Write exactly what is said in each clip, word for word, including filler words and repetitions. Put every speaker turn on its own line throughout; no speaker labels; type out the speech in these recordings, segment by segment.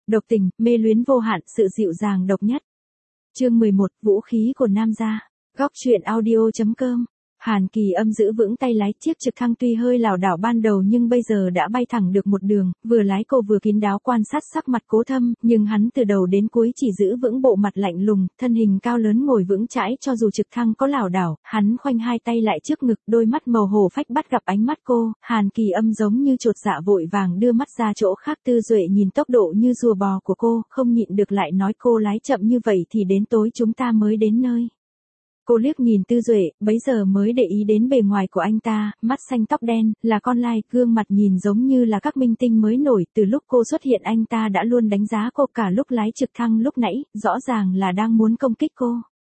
độc tình, mê luyến vô hạn, sự dịu dàng độc nhất. Chương mười một, vũ khí của nam gia. Góc truyện audio chấm com. Hàn Kỳ Âm giữ vững tay lái chiếc trực thăng tuy hơi lảo đảo ban đầu nhưng bây giờ đã bay thẳng được một đường, vừa lái cô vừa kín đáo quan sát sắc mặt Cố Thâm, nhưng hắn từ đầu đến cuối chỉ giữ vững bộ mặt lạnh lùng, thân hình cao lớn ngồi vững chãi cho dù trực thăng có lảo đảo, hắn khoanh hai tay lại trước ngực, đôi mắt màu hổ phách bắt gặp ánh mắt cô, Hàn Kỳ Âm giống như chột dạ vội vàng đưa mắt ra chỗ khác. Tư Duệ nhìn tốc độ như rùa bò của cô, không nhịn được lại nói cô lái chậm như vậy thì đến tối chúng ta mới đến nơi. Cô liếc nhìn Tư Duệ, bấy giờ mới để ý đến bề ngoài của anh ta, mắt xanh tóc đen, là con lai, gương mặt nhìn giống như là các minh tinh mới nổi, từ lúc cô xuất hiện anh ta đã luôn đánh giá cô, cả lúc lái trực thăng lúc nãy, rõ ràng là đang muốn công kích cô.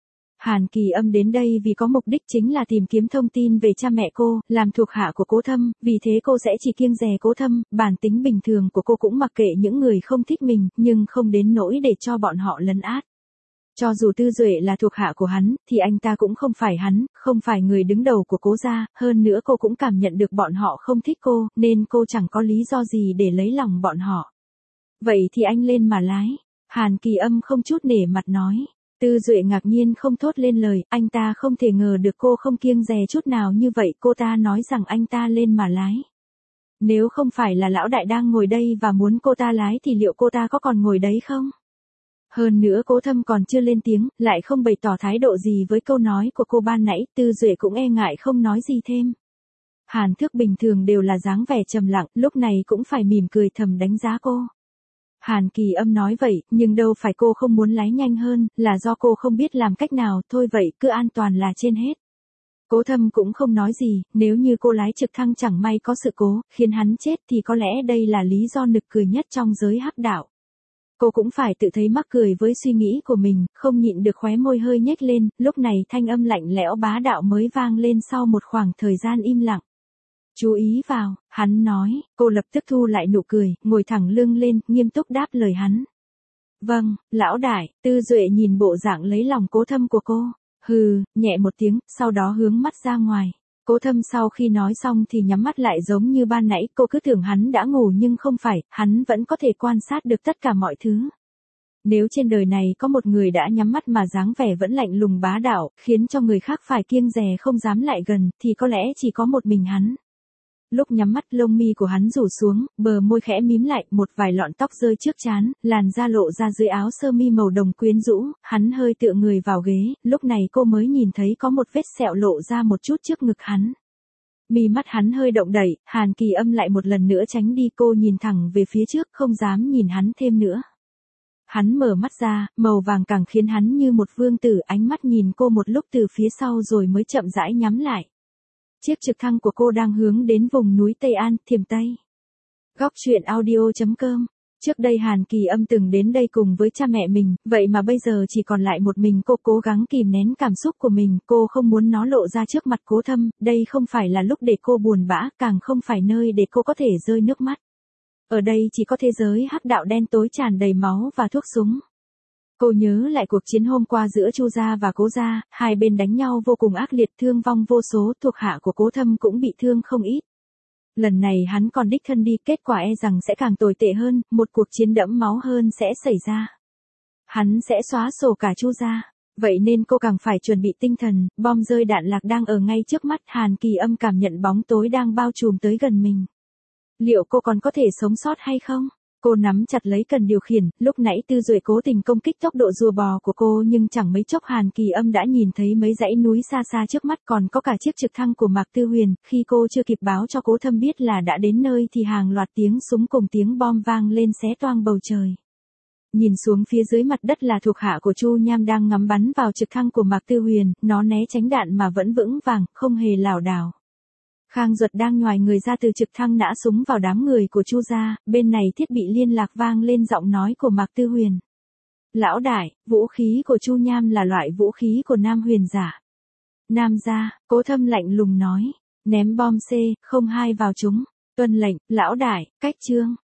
Hàn Kỳ Âm đến đây vì có mục đích chính là tìm kiếm thông tin về cha mẹ cô, làm thuộc hạ của Cố Thâm, vì thế cô sẽ chỉ kiêng dè Cố Thâm, bản tính bình thường của cô cũng mặc kệ những người không thích mình, nhưng không đến nỗi để cho bọn họ lấn át. Cho dù Tư Duệ là thuộc hạ của hắn, thì anh ta cũng không phải hắn, không phải người đứng đầu của Cố gia, hơn nữa cô cũng cảm nhận được bọn họ không thích cô, nên cô chẳng có lý do gì để lấy lòng bọn họ. Vậy thì anh lên mà lái. Hàn Kỳ Âm không chút nể mặt nói. Tư Duệ ngạc nhiên không thốt lên lời, anh ta không thể ngờ được cô không kiêng dè chút nào như vậy, cô ta nói rằng anh ta lên mà lái. Nếu không phải là lão đại đang ngồi đây và muốn cô ta lái thì liệu cô ta có còn ngồi đấy không? Hơn nữa Cố Thâm còn chưa lên tiếng, lại không bày tỏ thái độ gì với câu nói của cô ban nãy, Tư Duệ cũng e ngại không nói gì thêm. Hàn Thước bình thường đều là dáng vẻ trầm lặng, lúc này cũng phải mỉm cười thầm đánh giá cô. Hàn Kỳ Âm nói vậy, nhưng đâu phải cô không muốn lái nhanh hơn, là do cô không biết làm cách nào, thôi vậy, cứ an toàn là trên hết. Cố Thâm cũng không nói gì, nếu như cô lái trực thăng chẳng may có sự cố, khiến hắn chết thì có lẽ đây là lý do nực cười nhất trong giới hắc đạo. Cô cũng phải tự thấy mắc cười với suy nghĩ của mình, không nhịn được khóe môi hơi nhếch lên, lúc này thanh âm lạnh lẽo bá đạo mới vang lên sau một khoảng thời gian im lặng. Chú ý vào, hắn nói, cô lập tức thu lại nụ cười, ngồi thẳng lưng lên, nghiêm túc đáp lời hắn. Vâng, lão đại. Tư Duệ nhìn bộ dạng lấy lòng Cố Thâm của cô, hừ, nhẹ một tiếng, sau đó hướng mắt ra ngoài. Cố Thâm sau khi nói xong thì nhắm mắt lại giống như ban nãy, cô cứ tưởng hắn đã ngủ nhưng không phải, hắn vẫn có thể quan sát được tất cả mọi thứ. Nếu trên đời này có một người đã nhắm mắt mà dáng vẻ vẫn lạnh lùng bá đạo, khiến cho người khác phải kiêng dè không dám lại gần, thì có lẽ chỉ có một mình hắn. Lúc nhắm mắt lông mi của hắn rủ xuống, bờ môi khẽ mím lại, một vài lọn tóc rơi trước trán, làn da lộ ra dưới áo sơ mi màu đồng quyến rũ, hắn hơi tựa người vào ghế, lúc này cô mới nhìn thấy có một vết sẹo lộ ra một chút trước ngực hắn. Mi mắt hắn hơi động đẩy, Hàn Kỳ Âm lại một lần nữa tránh đi, cô nhìn thẳng về phía trước, không dám nhìn hắn thêm nữa. Hắn mở mắt ra, màu vàng càng khiến hắn như một vương tử, ánh mắt nhìn cô một lúc từ phía sau rồi mới chậm rãi nhắm lại. Chiếc trực thăng của cô đang hướng đến vùng núi Tây An, Thiểm Tây. Góc truyện audio chấm com. Trước đây Hàn Kỳ Âm từng đến đây cùng với cha mẹ mình, vậy mà bây giờ chỉ còn lại một mình cô, cố gắng kìm nén cảm xúc của mình, cô không muốn nó lộ ra trước mặt Cố Thâm, đây không phải là lúc để cô buồn bã, càng không phải nơi để cô có thể rơi nước mắt. Ở đây chỉ có thế giới hắc đạo đen tối tràn đầy máu và thuốc súng. Cô nhớ lại cuộc chiến hôm qua giữa Chu gia và Cố gia, hai bên đánh nhau vô cùng ác liệt, thương vong vô số, thuộc hạ của Cố Thâm cũng bị thương không ít. Lần này hắn còn đích thân đi, kết quả e rằng sẽ càng tồi tệ hơn, một cuộc chiến đẫm máu hơn sẽ xảy ra. Hắn sẽ xóa sổ cả Chu gia, vậy nên cô càng phải chuẩn bị tinh thần, bom rơi đạn lạc đang ở ngay trước mắt. Hàn Kỳ Âm cảm nhận bóng tối đang bao trùm tới gần mình. Liệu cô còn có thể sống sót hay không? Cô nắm chặt lấy cần điều khiển, lúc nãy Tư Duệ cố tình công kích tốc độ rùa bò của cô nhưng chẳng mấy chốc Hàn Kỳ Âm đã nhìn thấy mấy dãy núi xa xa trước mắt, còn có cả chiếc trực thăng của Mạc Tư Huyền, khi cô chưa kịp báo cho Cố Thâm biết là đã đến nơi thì hàng loạt tiếng súng cùng tiếng bom vang lên xé toang bầu trời. Nhìn xuống phía dưới mặt đất là thuộc hạ của Chu Nham đang ngắm bắn vào trực thăng của Mạc Tư Huyền, nó né tránh đạn mà vẫn vững vàng, không hề lảo đảo. Khang Duật đang nhoài người ra từ trực thăng nã súng vào đám người của Chu gia, bên này thiết bị liên lạc vang lên giọng nói của Mạc Tư Huyền. Lão đại, vũ khí của Chu Nham là loại vũ khí của Nam Huyền giả. Nam gia, Cố Thâm lạnh lùng nói, ném bom C không hai vào chúng. Tuân lệnh, lão đại, cách chương.